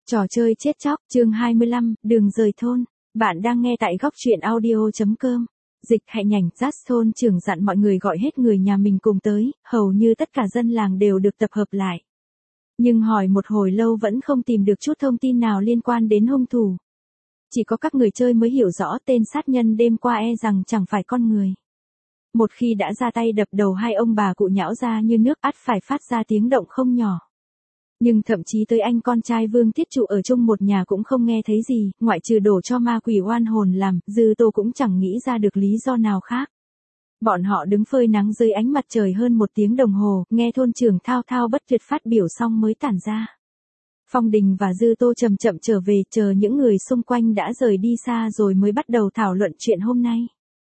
Trò chơi chết chóc, chương 25, đường rời thôn. Bạn đang nghe tại góc truyện audio.com. Dịch Hạnh Nhành, Dát thôn trưởng dặn mọi người gọi hết người nhà mình cùng tới, hầu như tất cả dân làng đều được tập hợp lại. Nhưng hỏi một hồi lâu vẫn không tìm được chút thông tin nào liên quan đến hung thủ. Chỉ có các người chơi mới hiểu rõ tên sát nhân đêm qua e rằng chẳng phải con người. Một khi đã ra tay đập đầu hai ông bà cụ nhão ra như nước ắt phải phát ra tiếng động không nhỏ. Nhưng thậm chí tới anh con trai Vương Tiết Trụ ở chung một nhà cũng không nghe thấy gì, ngoại trừ đổ cho ma quỷ oan hồn làm, Dư Tô cũng chẳng nghĩ ra được lý do nào khác. Bọn họ đứng phơi nắng dưới ánh mặt trời hơn 1 tiếng đồng hồ, nghe thôn trưởng thao thao bất tuyệt phát biểu xong mới tản ra. Phong Đình và Dư Tô chậm chậm trở về, chờ những người xung quanh đã rời đi xa rồi mới bắt đầu thảo luận chuyện hôm nay.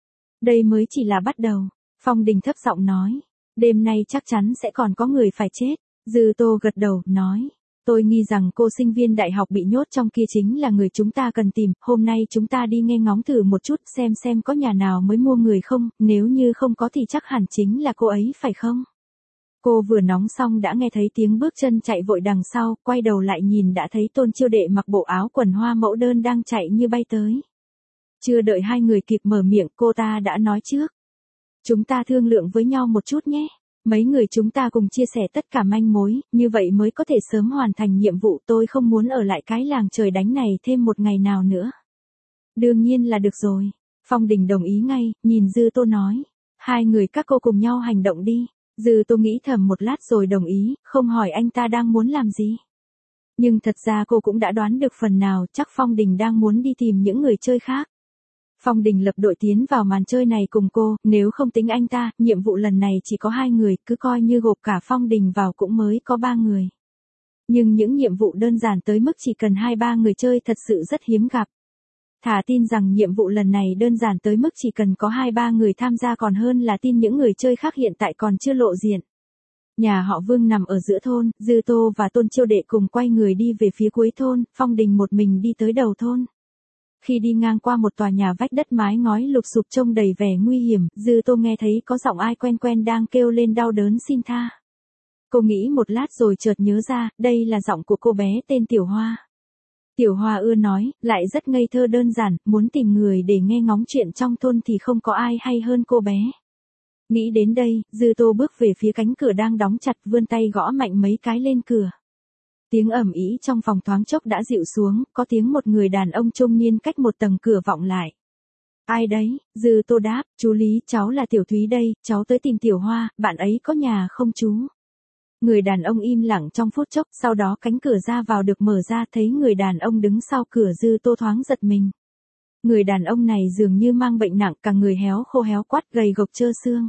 Đây mới chỉ là bắt đầu, Phong Đình thấp giọng nói, đêm nay chắc chắn sẽ còn có người phải chết. Dư Tô gật đầu, nói, tôi nghi rằng cô sinh viên đại học bị nhốt trong kia chính là người chúng ta cần tìm, hôm nay chúng ta đi nghe ngóng thử một chút xem có nhà nào mới mua người không, nếu như không có thì chắc hẳn chính là cô ấy phải không? Cô vừa nóng xong đã nghe thấy tiếng bước chân chạy vội đằng sau, quay đầu lại nhìn đã thấy Tôn Chiêu Đệ mặc bộ áo quần hoa mẫu đơn đang chạy như bay tới. Chưa đợi hai người kịp mở miệng cô ta đã nói trước. Chúng ta thương lượng với nhau một chút nhé. Mấy người chúng ta cùng chia sẻ tất cả manh mối, như vậy mới có thể sớm hoàn thành nhiệm vụ. Tôi không muốn ở lại cái làng trời đánh này thêm một ngày nào nữa. Đương nhiên là được rồi. Phong Đình đồng ý ngay, nhìn Dư Tô nói. Hai người các cô cùng nhau hành động đi. Dư Tô nghĩ thầm một lát rồi đồng ý, không hỏi anh ta đang muốn làm gì. Nhưng thật ra cô cũng đã đoán được phần nào, chắc Phong Đình đang muốn đi tìm những người chơi khác. Phong Đình lập đội tiến vào màn chơi này cùng cô, nếu không tính anh ta, nhiệm vụ lần này chỉ có 2 người, cứ coi như gộp cả Phong Đình vào cũng mới có 3 người. Nhưng những nhiệm vụ đơn giản tới mức chỉ cần 2-3 người chơi thật sự rất hiếm gặp. Thà tin rằng nhiệm vụ lần này đơn giản tới mức chỉ cần có 2-3 người tham gia còn hơn là tin những người chơi khác hiện tại còn chưa lộ diện. Nhà họ Vương nằm ở giữa thôn, Dư Tô và Tôn Chiêu Đệ cùng quay người đi về phía cuối thôn, Phong Đình một mình đi tới đầu thôn. Khi đi ngang qua một tòa nhà vách đất mái ngói lụp xụp trông đầy vẻ nguy hiểm, Dư Tô nghe thấy có giọng ai quen quen đang kêu lên đau đớn xin tha. Cô nghĩ một lát rồi chợt nhớ ra, đây là giọng của cô bé tên Tiểu Hoa. Tiểu Hoa ưa nói, lại rất ngây thơ đơn giản, muốn tìm người để nghe ngóng chuyện trong thôn thì không có ai hay hơn cô bé. Nghĩ đến đây, Dư Tô bước về phía cánh cửa đang đóng chặt, vươn tay gõ mạnh mấy cái lên cửa. Tiếng ầm ĩ trong phòng thoáng chốc đã dịu xuống, có tiếng một người đàn ông trung niên cách một tầng cửa vọng lại. Ai đấy? Dư Tô đáp, chú Lý, cháu là Tiểu Thúy đây, cháu tới tìm Tiểu Hoa, bạn ấy có nhà không chú? Người đàn ông im lặng trong phút chốc, sau đó cánh cửa ra vào được mở ra, thấy người đàn ông đứng sau cửa. Dư Tô thoáng giật mình. Người đàn ông này dường như mang bệnh nặng, cả người héo khô héo quắt, gầy gộc trơ xương.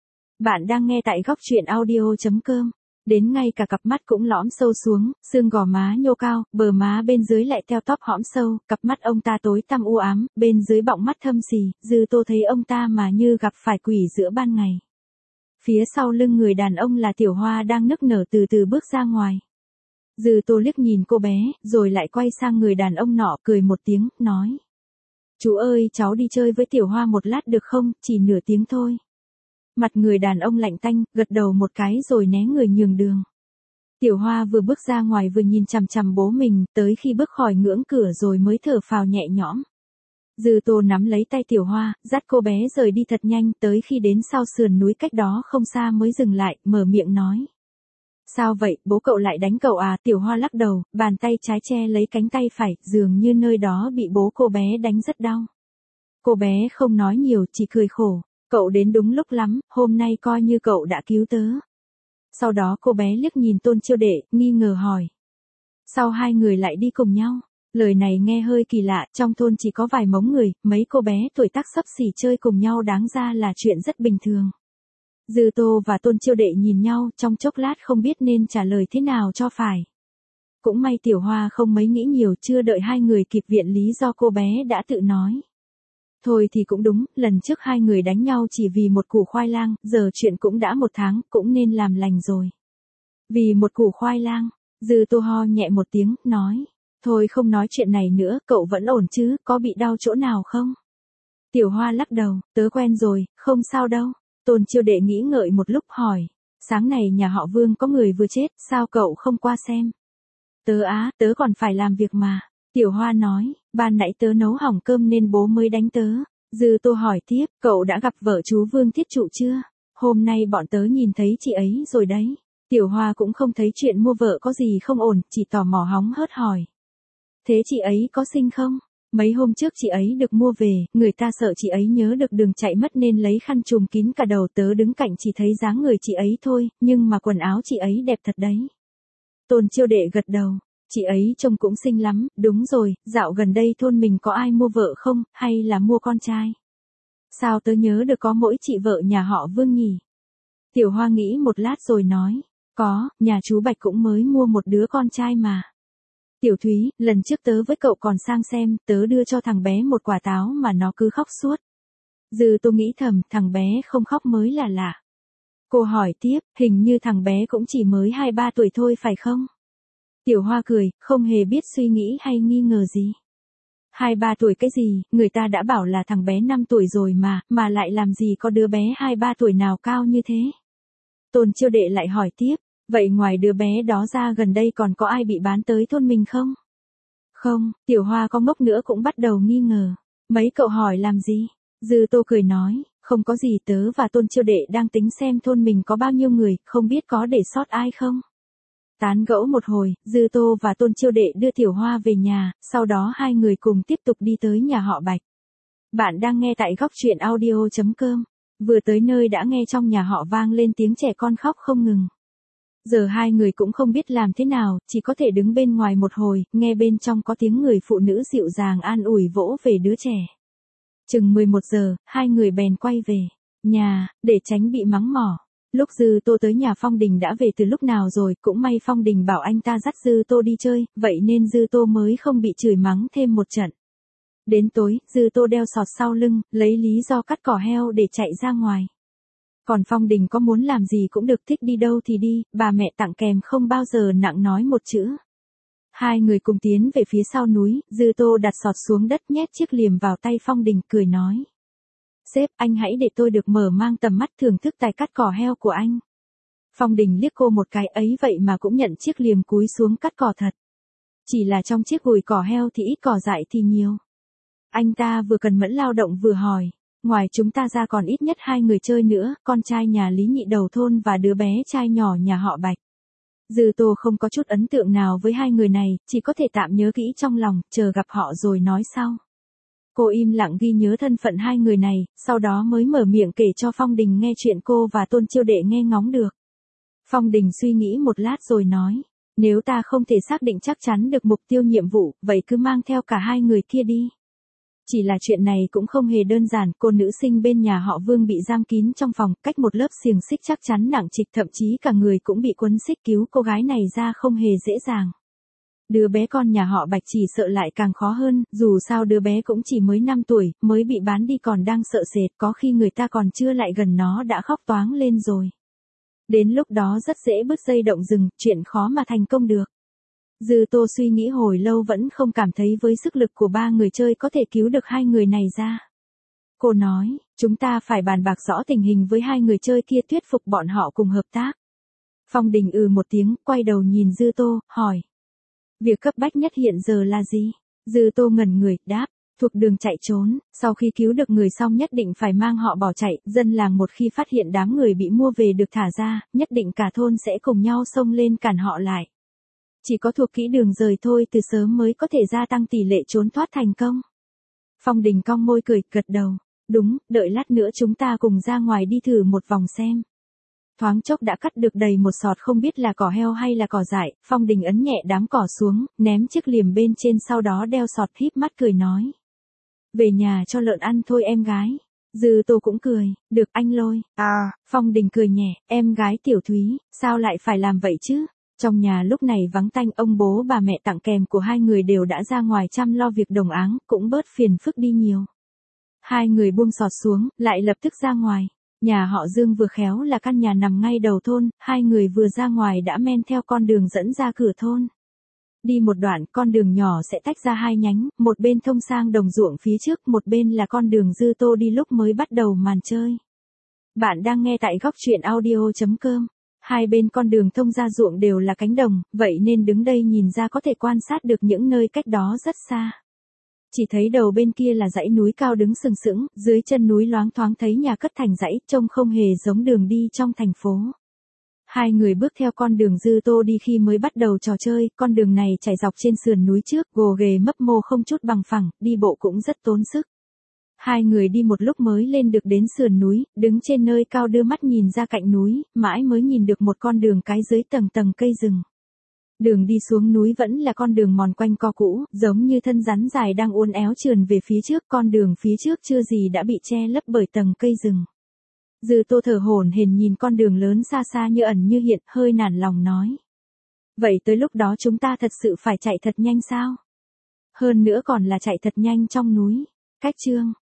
Bạn đang nghe tại góc truyện audio.com. Đến ngay cả cặp mắt cũng lõm sâu xuống, xương gò má nhô cao, bờ má bên dưới lại teo tóp hõm sâu, cặp mắt ông ta tối tăm u ám, bên dưới bọng mắt thâm xì, Dư Tô thấy ông ta mà như gặp phải quỷ giữa ban ngày. Phía sau lưng người đàn ông là Tiểu Hoa đang nức nở từ từ bước ra ngoài. Dư Tô liếc nhìn cô bé, rồi lại quay sang người đàn ông nọ, cười một tiếng, nói. Chú ơi, cháu đi chơi với Tiểu Hoa một lát được không, chỉ nửa tiếng thôi. Mặt người đàn ông lạnh tanh, gật đầu một cái rồi né người nhường đường. Tiểu Hoa vừa bước ra ngoài vừa nhìn chằm chằm bố mình, tới khi bước khỏi ngưỡng cửa rồi mới thở phào nhẹ nhõm. Dư Tô nắm lấy tay Tiểu Hoa, dắt cô bé rời đi thật nhanh, tới khi đến sau sườn núi cách đó không xa mới dừng lại, mở miệng nói. Sao vậy, bố cậu lại đánh cậu à? Tiểu Hoa lắc đầu, bàn tay trái che lấy cánh tay phải, dường như nơi đó bị bố cô bé đánh rất đau. Cô bé không nói nhiều, chỉ cười khổ. Cậu đến đúng lúc lắm, hôm nay coi như cậu đã cứu tớ. Sau đó cô bé liếc nhìn Tôn Chiêu Đệ, nghi ngờ hỏi. Sao hai người lại đi cùng nhau? Lời này nghe hơi kỳ lạ, trong thôn chỉ có vài mống người, mấy cô bé tuổi tác xấp xỉ chơi cùng nhau đáng ra là chuyện rất bình thường. Dư Tô và Tôn Chiêu Đệ nhìn nhau, trong chốc lát không biết nên trả lời thế nào cho phải. Cũng may Tiểu Hoa không mấy nghĩ nhiều, chưa đợi hai người kịp viện lý do cô bé đã tự nói. Thôi thì cũng đúng, lần trước hai người đánh nhau chỉ vì một củ khoai lang, giờ chuyện cũng đã 1 tháng, cũng nên làm lành rồi. Vì một củ khoai lang, Dư Tô ho nhẹ một tiếng, nói. Thôi không nói chuyện này nữa, cậu vẫn ổn chứ, có bị đau chỗ nào không? Tiểu Hoa lắc đầu, tớ quen rồi, không sao đâu. Tôn Chiêu Đệ nghĩ ngợi một lúc hỏi. Sáng này nhà họ Vương có người vừa chết, sao cậu không qua xem? Tớ còn phải làm việc mà. Tiểu Hoa nói, ban nãy tớ nấu hỏng cơm nên bố mới đánh tớ. Dư Tô hỏi tiếp, cậu đã gặp vợ chú Vương Thiết Trụ chưa? Hôm nay bọn tớ nhìn thấy chị ấy rồi đấy. Tiểu Hoa cũng không thấy chuyện mua vợ có gì không ổn, chỉ tò mò hóng hớt hỏi. Thế chị ấy có xinh không? Mấy hôm trước chị ấy được mua về, người ta sợ chị ấy nhớ được đường chạy mất nên lấy khăn trùm kín cả đầu, tớ đứng cạnh chỉ thấy dáng người chị ấy thôi, nhưng mà quần áo chị ấy đẹp thật đấy. Tôn Chiêu Đệ gật đầu, chị ấy trông cũng xinh lắm, đúng rồi, dạo gần đây thôn mình có ai mua vợ không, hay là mua con trai? Sao tớ nhớ được có mỗi chị vợ nhà họ Vương nhỉ? Tiểu Hoa nghĩ một lát rồi nói, có, nhà chú Bạch cũng mới mua một đứa con trai mà. Tiểu Thúy, lần trước tớ với cậu còn sang xem, tớ đưa cho thằng bé một quả táo mà nó cứ khóc suốt. Dư Tô nghĩ thầm, thằng bé không khóc mới là lạ. Cô hỏi tiếp, hình như thằng bé cũng chỉ mới 2-3 tuổi thôi phải không? Tiểu Hoa cười, không hề biết suy nghĩ hay nghi ngờ gì. 2-3 tuổi cái gì, người ta đã bảo là thằng bé 5 tuổi rồi mà lại làm gì có đứa bé 2-3 tuổi nào cao như thế? Tôn Chiêu Đệ lại hỏi tiếp, vậy ngoài đứa bé đó ra gần đây còn có ai bị bán tới thôn mình không? Không, Tiểu Hoa có ngốc nữa cũng bắt đầu nghi ngờ. Mấy cậu hỏi làm gì? Dư Tô cười nói, không có gì, tớ và Tôn Chiêu Đệ đang tính xem thôn mình có bao nhiêu người, không biết có để sót ai không? Tán gẫu một hồi, Dư Tô và Tôn Chiêu Đệ đưa Tiểu Hoa về nhà, sau đó hai người cùng tiếp tục đi tới nhà họ Bạch. Bạn đang nghe tại góc truyện audio.com. Vừa tới nơi đã nghe trong nhà họ vang lên tiếng trẻ con khóc không ngừng. Giờ hai người cũng không biết làm thế nào, chỉ có thể đứng bên ngoài một hồi, nghe bên trong có tiếng người phụ nữ dịu dàng an ủi vỗ về đứa trẻ. Chừng 11 giờ, hai người bèn quay về nhà, để tránh bị mắng mỏ. Lúc Dư Tô tới nhà Phong Đình đã về từ lúc nào rồi, cũng may Phong Đình bảo anh ta dắt Dư Tô đi chơi, vậy nên Dư Tô mới không bị chửi mắng thêm một trận. Đến tối, Dư Tô đeo sọt sau lưng, lấy lý do cắt cỏ heo để chạy ra ngoài. Còn Phong Đình có muốn làm gì cũng được, thích đi đâu thì đi, bà mẹ tặng kèm không bao giờ nặng nói một chữ. Hai người cùng tiến về phía sau núi, Dư Tô đặt sọt xuống đất nhét chiếc liềm vào tay Phong Đình, cười nói. Sếp, anh hãy để tôi được mở mang tầm mắt thưởng thức tài cắt cỏ heo của anh. Phong Đình liếc cô một cái ấy vậy mà cũng nhận chiếc liềm cúi xuống cắt cỏ thật. Chỉ là trong chiếc gùi cỏ heo thì ít cỏ dại thì nhiều. Anh ta vừa cần mẫn lao động vừa hỏi, ngoài chúng ta ra còn ít nhất 2 người chơi nữa, con trai nhà Lý Nhị đầu thôn và đứa bé trai nhỏ nhà họ Bạch. Dư Tô không có chút ấn tượng nào với 2 người này, chỉ có thể tạm nhớ kỹ trong lòng, chờ gặp họ rồi nói sau. Cô im lặng ghi nhớ thân phận 2 người này, sau đó mới mở miệng kể cho Phong Đình nghe chuyện cô và Tôn Chiêu Đệ nghe ngóng được. Phong Đình suy nghĩ một lát rồi nói, nếu ta không thể xác định chắc chắn được mục tiêu nhiệm vụ, vậy cứ mang theo cả 2 người kia đi. Chỉ là chuyện này cũng không hề đơn giản, cô nữ sinh bên nhà họ Vương bị giam kín trong phòng, cách một lớp xiềng xích chắc chắn nặng trịch, thậm chí cả người cũng bị quấn xích, cứu cô gái này ra không hề dễ dàng. Đứa bé con nhà họ Bạch chỉ sợ lại càng khó hơn, dù sao đứa bé cũng chỉ mới 5 tuổi, mới bị bán đi còn đang sợ sệt, có khi người ta còn chưa lại gần nó đã khóc toáng lên rồi. Đến lúc đó rất dễ bứt dây động rừng, chuyện khó mà thành công được. Dư Tô suy nghĩ hồi lâu vẫn không cảm thấy với sức lực của 3 người chơi có thể cứu được 2 người này ra. Cô nói, chúng ta phải bàn bạc rõ tình hình với 2 người chơi kia, thuyết phục bọn họ cùng hợp tác. Phong Đình một tiếng, quay đầu nhìn Dư Tô, hỏi. Việc cấp bách nhất hiện giờ là gì? Dư Tô ngẩn người, đáp, thuộc đường chạy trốn, sau khi cứu được người xong nhất định phải mang họ bỏ chạy, dân làng một khi phát hiện đám người bị mua về được thả ra, nhất định cả thôn sẽ cùng nhau xông lên cản họ lại. Chỉ có thuộc kỹ đường rời thôi từ sớm mới có thể gia tăng tỷ lệ trốn thoát thành công. Phong Đình cong môi cười, gật đầu. Đúng, đợi lát nữa chúng ta cùng ra ngoài đi thử một vòng xem. Thoáng chốc đã cắt được đầy một sọt không biết là cỏ heo hay là cỏ dại, Phong Đình ấn nhẹ đám cỏ xuống, ném chiếc liềm bên trên sau đó đeo sọt híp mắt cười nói. Về nhà cho lợn ăn thôi em gái. Dư Tô cũng cười, được anh Lôi. Phong Đình cười nhẹ, em gái Tiểu Thúy, sao lại phải làm vậy chứ? Trong nhà lúc này vắng tanh, ông bố bà mẹ tặng kèm của 2 người đều đã ra ngoài chăm lo việc đồng áng, cũng bớt phiền phức đi nhiều. 2 người buông sọt xuống, lại lập tức ra ngoài. Nhà họ Dương vừa khéo là căn nhà nằm ngay đầu thôn, 2 người vừa ra ngoài đã men theo con đường dẫn ra cửa thôn. Đi một đoạn, con đường nhỏ sẽ tách ra 2 nhánh, một bên thông sang đồng ruộng phía trước, một bên là con đường Dư Tô đi lúc mới bắt đầu màn chơi. Bạn đang nghe tại góc truyện audio.com. Hai bên con đường thông ra ruộng đều là cánh đồng, vậy nên đứng đây nhìn ra có thể quan sát được những nơi cách đó rất xa. Chỉ thấy đầu bên kia là dãy núi cao đứng sừng sững, dưới chân núi loáng thoáng thấy nhà cất thành dãy, trông không hề giống đường đi trong thành phố. Hai người bước theo con đường Dư Tô đi khi mới bắt đầu trò chơi, con đường này chảy dọc trên sườn núi trước, gồ ghề mấp mô không chút bằng phẳng, đi bộ cũng rất tốn sức. Hai người đi một lúc mới lên được đến sườn núi, đứng trên nơi cao đưa mắt nhìn ra cạnh núi, mãi mới nhìn được một con đường cái dưới tầng tầng cây rừng. Đường đi xuống núi vẫn là con đường mòn quanh co cũ, giống như thân rắn dài đang uốn éo trườn về phía trước, con đường phía trước chưa gì đã bị che lấp bởi tầng cây rừng. Dư Tô thở hổn hển nhìn con đường lớn xa xa như ẩn như hiện, hơi nản lòng nói. Vậy tới lúc đó chúng ta thật sự phải chạy thật nhanh sao? Hơn nữa còn là chạy thật nhanh trong núi. Cách chương